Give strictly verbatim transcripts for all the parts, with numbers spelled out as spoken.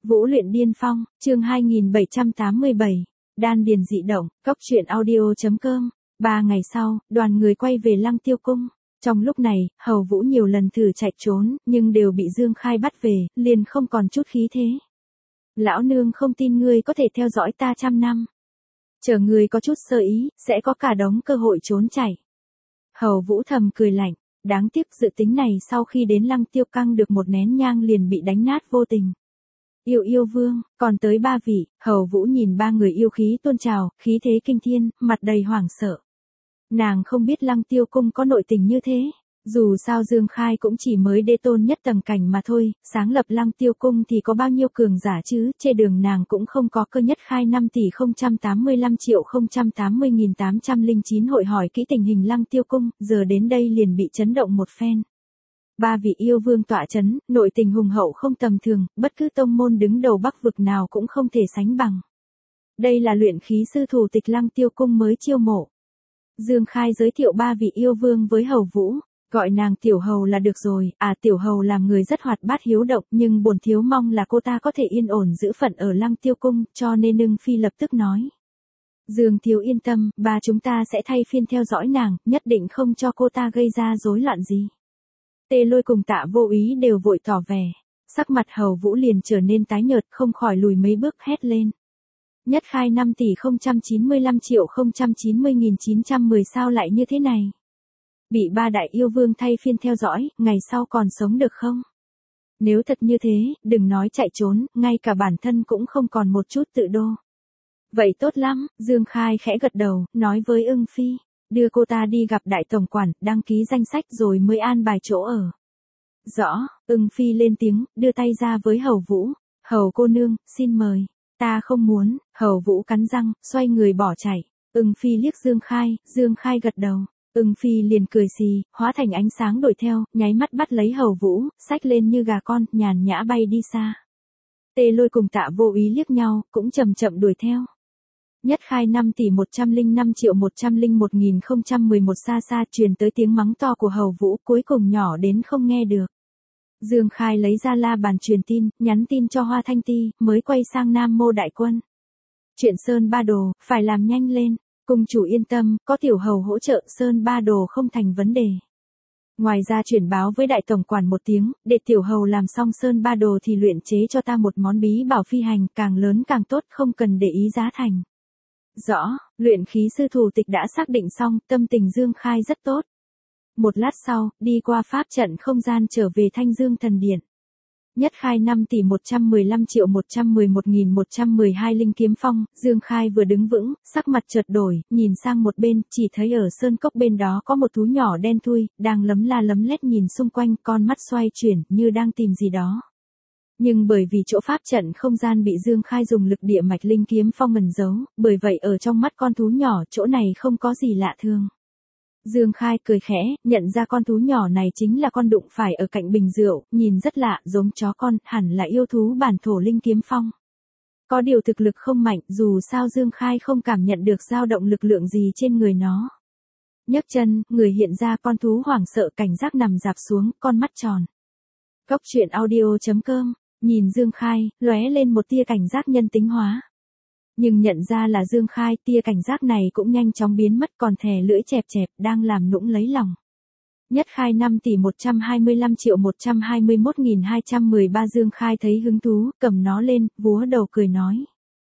Vũ luyện điên phong, chương hai nghìn bảy trăm tám mươi bảy, đan điền dị động, cốc truyện audio chấm com. Ba ngày sau, đoàn người quay về Lăng Tiêu Cung. Trong lúc này, Hầu Vũ nhiều lần thử chạy trốn, nhưng đều bị Dương Khai bắt về, liền không còn chút khí thế. Lão nương không tin ngươi có thể theo dõi ta trăm năm. Chờ ngươi có chút sơ ý, sẽ có cả đống cơ hội trốn chạy. Hầu Vũ thầm cười lạnh, đáng tiếc dự tính này sau khi đến Lăng Tiêu Căng được một nén nhang liền bị đánh nát vô tình. Yêu yêu vương, còn tới ba vị, Hầu Vũ nhìn ba người yêu khí tôn trào, khí thế kinh thiên, mặt đầy hoảng sợ. Nàng không biết Lăng Tiêu Cung có nội tình như thế. Dù sao Dương Khai cũng chỉ mới đế tôn nhất tầng cảnh mà thôi, sáng lập Lăng Tiêu Cung thì có bao nhiêu cường giả chứ, trên đường nàng cũng không có cơ nhất khai năm tỷ không trăm tám mươi lăm triệu không trăm tám mươi nghìn tám trăm lẻ chín hội hỏi kỹ tình hình Lăng Tiêu Cung, giờ đến đây liền bị chấn động một phen. Ba vị yêu vương tọa chấn, nội tình hùng hậu không tầm thường, bất cứ tông môn đứng đầu Bắc vực nào cũng không thể sánh bằng. Đây là luyện khí sư thủ tịch Lăng Tiêu Cung mới chiêu mộ. Dương Khai giới thiệu ba vị yêu vương với Hầu Vũ. Gọi nàng tiểu hầu là được rồi, à tiểu hầu làm người rất hoạt bát hiếu động, nhưng bổn thiếu mong là cô ta có thể yên ổn giữ phận ở Lăng Tiêu Cung, cho nên Ưng Phi lập tức nói. Dương thiếu yên tâm, ba chúng ta sẽ thay phiên theo dõi nàng, nhất định không cho cô ta gây ra rối loạn gì. Tê Lôi cùng Tạ Vô Ý đều vội tỏ vẻ, sắc mặt Hầu Vũ liền trở nên tái nhợt, không khỏi lùi mấy bước hét lên. Nhất khai năm tỷ không trăm chín mươi lăm triệu không trăm chín mươi nghìn chín trăm mười sao lại như thế này? Bị ba đại yêu vương thay phiên theo dõi, ngày sau còn sống được không? Nếu thật như thế, đừng nói chạy trốn, ngay cả bản thân cũng không còn một chút tự đô. Vậy tốt lắm, Dương Khai khẽ gật đầu, nói với Ưng Phi, đưa cô ta đi gặp đại tổng quản, đăng ký danh sách rồi mới an bài chỗ ở. Rõ, Ưng Phi lên tiếng, đưa tay ra với Hầu Vũ, Hầu cô nương, xin mời. Ta không muốn, Hầu Vũ cắn răng, xoay người bỏ chạy. Ưng Phi liếc Dương Khai, Dương Khai gật đầu. Ưng Phi liền cười xì, hóa thành ánh sáng đuổi theo, nháy mắt bắt lấy Hầu Vũ, xách lên như gà con, nhàn nhã bay đi xa. Tê Lôi cùng Tạ Vô Ý liếc nhau, cũng chậm chậm đuổi theo. Nhất khai năm tỷ một trăm lẻ năm triệu một trăm lẻ một nghìn không trăm mười một xa xa truyền tới tiếng mắng to của Hầu Vũ, cuối cùng nhỏ đến không nghe được. Dương Khai lấy ra la bàn truyền tin, nhắn tin cho Hoa Thanh Ti, mới quay sang Nam Mô Đại Quân. Chuyện Sơn Ba Đồ, phải làm nhanh lên. Cung chủ yên tâm, có tiểu hầu hỗ trợ, Sơn Ba Đồ không thành vấn đề. Ngoài ra chuyển báo với đại tổng quản một tiếng, để tiểu hầu làm xong Sơn Ba Đồ thì luyện chế cho ta một món bí bảo phi hành, càng lớn càng tốt, không cần để ý giá thành. Rõ, luyện khí sư thủ tịch đã xác định xong, tâm tình Dương Khai rất tốt. Một lát sau, đi qua pháp trận không gian trở về Thanh Dương Thần Điện. Nhất khai năm tỷ một trăm mười lăm triệu một trăm mười một nghìn một trăm mười hai linh kiếm phong, Dương Khai vừa đứng vững, sắc mặt chợt đổi, nhìn sang một bên, chỉ thấy ở sơn cốc bên đó có một thú nhỏ đen thui, đang lấm la lấm lét nhìn xung quanh, con mắt xoay chuyển, như đang tìm gì đó. Nhưng bởi vì chỗ pháp trận không gian bị Dương Khai dùng lực địa mạch linh kiếm phong ngần giấu, bởi vậy ở trong mắt con thú nhỏ, chỗ này không có gì lạ thường. Dương Khai cười khẽ, nhận ra con thú nhỏ này chính là con đụng phải ở cạnh bình rượu, nhìn rất lạ, giống chó con, hẳn là yêu thú bản thổ linh kiếm phong. Có điều thực lực không mạnh, dù sao Dương Khai không cảm nhận được dao động lực lượng gì trên người nó. Nhấc chân, người hiện ra con thú hoảng sợ cảnh giác nằm dạp xuống, con mắt tròn. Cốc truyện audio chấm com, nhìn Dương Khai, lóe lên một tia cảnh giác nhân tính hóa. Nhưng nhận ra là Dương Khai, tia cảnh giác này cũng nhanh chóng biến mất, còn thè lưỡi chẹp chẹp, đang làm nũng lấy lòng. Nhất khai năm tỷ một trăm hai mươi lăm triệu một trăm hai mươi mốt nghìn hai trăm mười ba Dương Khai thấy hứng thú, cầm nó lên, vúa đầu cười nói.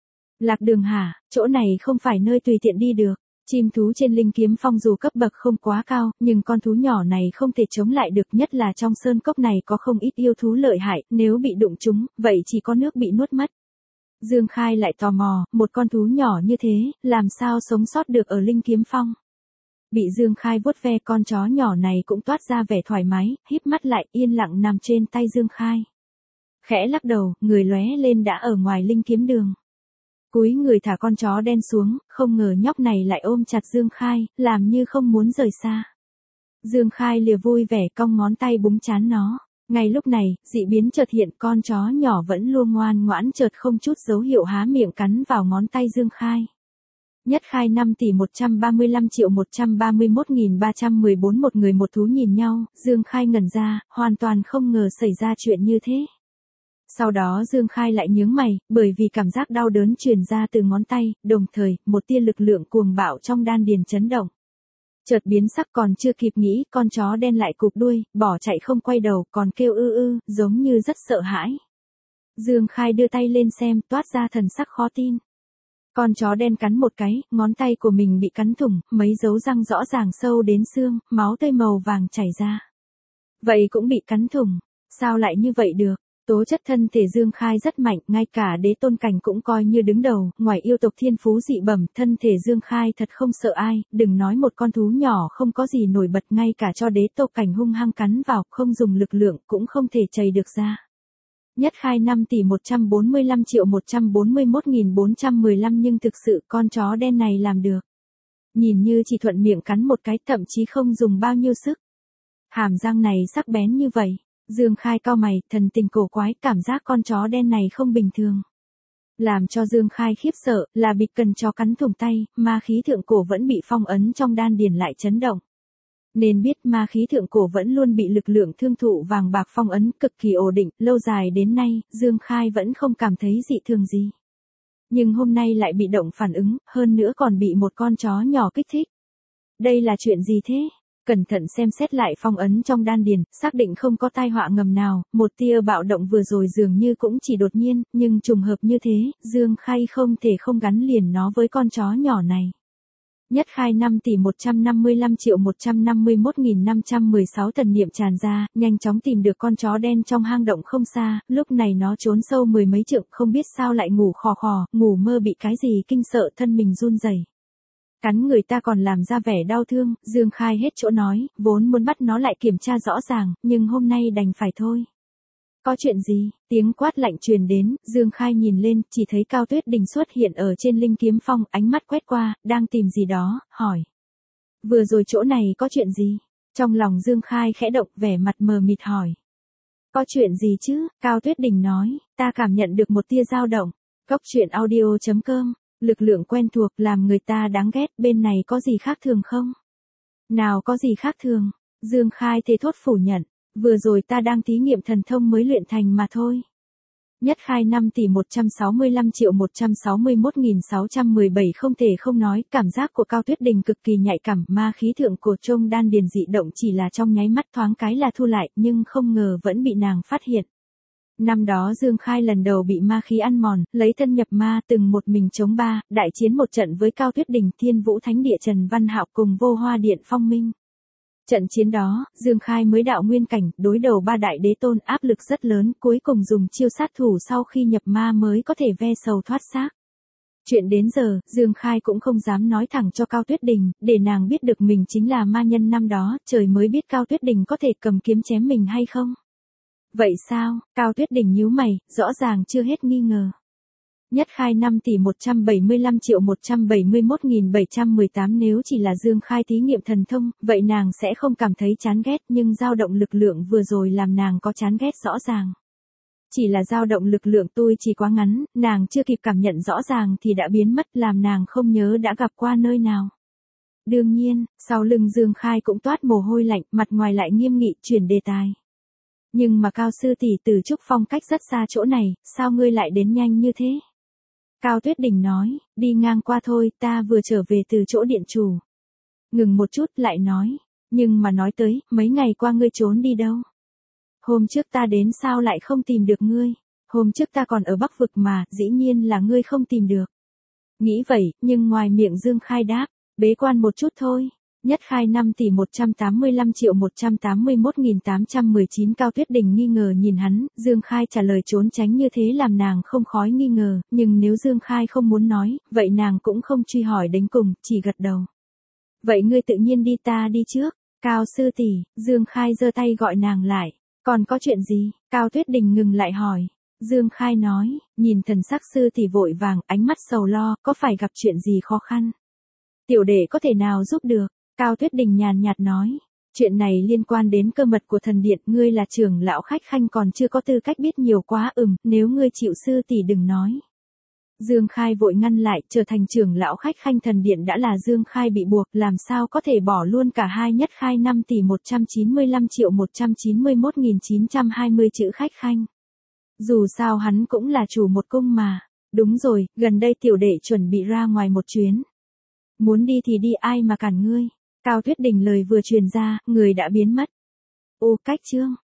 Lạc đường hả, chỗ này không phải nơi tùy tiện đi được. Chim thú trên linh kiếm phong dù cấp bậc không quá cao, nhưng con thú nhỏ này không thể chống lại được, nhất là trong sơn cốc này có không ít yêu thú lợi hại, nếu bị đụng chúng, vậy chỉ có nước bị nuốt mất. Dương Khai lại tò mò, một con thú nhỏ như thế, làm sao sống sót được ở linh kiếm phong. Bị Dương Khai vuốt ve, con chó nhỏ này cũng toát ra vẻ thoải mái, híp mắt lại, yên lặng nằm trên tay Dương Khai. Khẽ lắc đầu, người lóe lên đã ở ngoài linh kiếm đường. Cúi người thả con chó đen xuống, không ngờ nhóc này lại ôm chặt Dương Khai, làm như không muốn rời xa. Dương Khai lìa vui vẻ cong ngón tay búng trán nó. Ngay lúc này, dị biến chợt hiện, con chó nhỏ vẫn luôn ngoan ngoãn chợt không chút dấu hiệu há miệng cắn vào ngón tay Dương Khai. Nhất khai năm tỷ một trăm ba mươi lăm triệu một trăm ba mươi mốt nghìn ba trăm mười bốn một người một thú nhìn nhau, Dương Khai ngẩn ra, hoàn toàn không ngờ xảy ra chuyện như thế. Sau đó Dương Khai lại nhướng mày, bởi vì cảm giác đau đớn truyền ra từ ngón tay, đồng thời, một tia lực lượng cuồng bạo trong đan điền chấn động. Chợt biến sắc, còn chưa kịp nghĩ, con chó đen lại cụp đuôi, bỏ chạy không quay đầu, còn kêu ư ư, giống như rất sợ hãi. Dương Khai đưa tay lên xem, toát ra thần sắc khó tin. Con chó đen cắn một cái, ngón tay của mình bị cắn thủng, mấy dấu răng rõ ràng sâu đến xương, máu tươi màu vàng chảy ra. Vậy cũng bị cắn thủng, sao lại như vậy được? Tố chất thân thể Dương Khai rất mạnh, ngay cả đế tôn cảnh cũng coi như đứng đầu, ngoài yêu tộc thiên phú dị bẩm, thân thể Dương Khai thật không sợ ai, đừng nói một con thú nhỏ không có gì nổi bật, ngay cả cho đế tộc cảnh hung hăng cắn vào, không dùng lực lượng cũng không thể chày được ra. Nhất Khai năm tỷ một trăm bốn mươi lăm triệu một trăm bốn mươi mốt nghìn bốn trăm mười lăm nhưng thực sự con chó đen này làm được. Nhìn như chỉ thuận miệng cắn một cái, thậm chí không dùng bao nhiêu sức. Hàm răng này sắc bén như vậy. Dương Khai cau mày, thần tình cổ quái, cảm giác con chó đen này không bình thường. Làm cho Dương Khai khiếp sợ, là bị cần chó cắn thủng tay, ma khí thượng cổ vẫn bị phong ấn trong đan điền lại chấn động. Nên biết ma khí thượng cổ vẫn luôn bị lực lượng thương thụ vàng bạc phong ấn cực kỳ ổn định, lâu dài đến nay, Dương Khai vẫn không cảm thấy dị thường gì. Nhưng hôm nay lại bị động phản ứng, hơn nữa còn bị một con chó nhỏ kích thích. Đây là chuyện gì thế? Cẩn thận xem xét lại phong ấn trong đan điền, xác định không có tai họa ngầm nào, một tia bạo động vừa rồi dường như cũng chỉ đột nhiên, nhưng trùng hợp như thế, Dương Khai không thể không gắn liền nó với con chó nhỏ này. Nhất Khai năm tỷ một trăm năm mươi lăm triệu một trăm năm mươi mốt nghìn năm trăm mười sáu thần niệm tràn ra, nhanh chóng tìm được con chó đen trong hang động không xa, lúc này nó trốn sâu mười mấy trượng, không biết sao lại ngủ khò khò, ngủ mơ bị cái gì kinh sợ thân mình run rẩy. Cắn người ta còn làm ra vẻ đau thương, Dương Khai hết chỗ nói, vốn muốn bắt nó lại kiểm tra rõ ràng, nhưng hôm nay đành phải thôi. Có chuyện gì? Tiếng quát lạnh truyền đến, Dương Khai nhìn lên, chỉ thấy Cao Tuyết Đình xuất hiện ở trên linh kiếm phong, ánh mắt quét qua, đang tìm gì đó, hỏi. Vừa rồi chỗ này có chuyện gì? Trong lòng Dương Khai khẽ động, vẻ mặt mờ mịt hỏi. Có chuyện gì chứ? Cao Tuyết Đình nói, ta cảm nhận được một tia dao động. Cốc truyện audio chấm com. Lực lượng quen thuộc làm người ta đáng ghét, bên này có gì khác thường không? Nào có gì khác thường? Dương Khai thề thốt phủ nhận, vừa rồi ta đang thí nghiệm thần thông mới luyện thành mà thôi. Nhất Khai năm tỷ một trăm sáu mươi lăm triệu một trăm sáu mươi mốt nghìn sáu trăm mười bảy không thể không nói, cảm giác của Cao Tuyết Đình cực kỳ nhạy cảm, ma khí thượng cổ trong đan điền dị động chỉ là trong nháy mắt thoáng cái là thu lại, nhưng không ngờ vẫn bị nàng phát hiện. Năm đó Dương Khai lần đầu bị ma khí ăn mòn, lấy thân nhập ma, từng một mình chống ba, đại chiến một trận với Cao Tuyết Đình, Thiên Vũ Thánh Địa Trần Văn Hạo cùng Vô Hoa Điện Phong Minh. Trận chiến đó, Dương Khai mới đạo nguyên cảnh, đối đầu ba đại đế tôn, áp lực rất lớn, cuối cùng dùng chiêu sát thủ sau khi nhập ma mới có thể ve sầu thoát xác. Chuyện đến giờ, Dương Khai cũng không dám nói thẳng cho Cao Tuyết Đình, để nàng biết được mình chính là ma nhân năm đó, trời mới biết Cao Tuyết Đình có thể cầm kiếm chém mình hay không. Vậy sao? Cao Tuyết Đình nhíu mày, rõ ràng chưa hết nghi ngờ. Nhất Khai năm tỷ một trăm bảy mươi lăm triệu một trăm bảy mươi mốt nghìn bảy trăm mười tám nếu chỉ là Dương Khai thí nghiệm thần thông, vậy nàng sẽ không cảm thấy chán ghét, nhưng dao động lực lượng vừa rồi làm nàng có chán ghét rõ ràng. Chỉ là dao động lực lượng tôi chỉ quá ngắn, nàng chưa kịp cảm nhận rõ ràng thì đã biến mất, làm nàng không nhớ đã gặp qua nơi nào. Đương nhiên, sau lưng Dương Khai cũng toát mồ hôi lạnh, mặt ngoài lại nghiêm nghị, chuyển đề tài. Nhưng mà Cao sư tỷ từ Trúc Phong cách rất xa chỗ này, sao ngươi lại đến nhanh như thế? Cao Tuyết Đình nói, đi ngang qua thôi, ta vừa trở về từ chỗ điện chủ. Ngừng một chút lại nói, nhưng mà nói tới, mấy ngày qua ngươi trốn đi đâu? Hôm trước ta đến sao lại không tìm được ngươi? Hôm trước ta còn ở Bắc Vực mà, dĩ nhiên là ngươi không tìm được. Nghĩ vậy, nhưng ngoài miệng Dương Khai đáp, bế quan một chút thôi. Nhất Khai năm tỷ một trăm tám mươi lăm triệu một trăm tám mươi mốt nghìn tám trăm mười chín Cao Tuyết Đình nghi ngờ nhìn hắn, Dương Khai trả lời trốn tránh như thế làm nàng không khói nghi ngờ, nhưng nếu Dương Khai không muốn nói, vậy nàng cũng không truy hỏi đến cùng, chỉ gật đầu. Vậy ngươi tự nhiên đi, ta đi trước. Cao sư tỷ, Dương Khai giơ tay gọi nàng lại. Còn có chuyện gì? Cao Tuyết Đình ngừng lại hỏi. Dương Khai nói, nhìn thần sắc sư tỷ vội vàng, ánh mắt sầu lo, có phải gặp chuyện gì khó khăn? Tiểu đệ có thể nào giúp được? Cao Tuyết Đình nhàn nhạt nói, chuyện này liên quan đến cơ mật của thần điện, ngươi là trưởng lão khách khanh còn chưa có tư cách biết nhiều quá, ừm, nếu ngươi chịu sư tỷ đừng nói. Dương Khai vội ngăn lại, trở thành trưởng lão khách khanh thần điện đã là Dương Khai bị buộc, làm sao có thể bỏ luôn cả hai. Nhất Khai năm tỷ một trăm chín mươi lăm triệu một trăm chín mươi mốt nghìn chín trăm hai mươi chữ khách khanh. Dù sao hắn cũng là chủ một cung mà. Đúng rồi, gần đây tiểu đệ chuẩn bị ra ngoài một chuyến. Muốn đi thì đi, ai mà cản ngươi. Cao Tuyết Đình lời vừa truyền ra, người đã biến mất. Ô cách chương.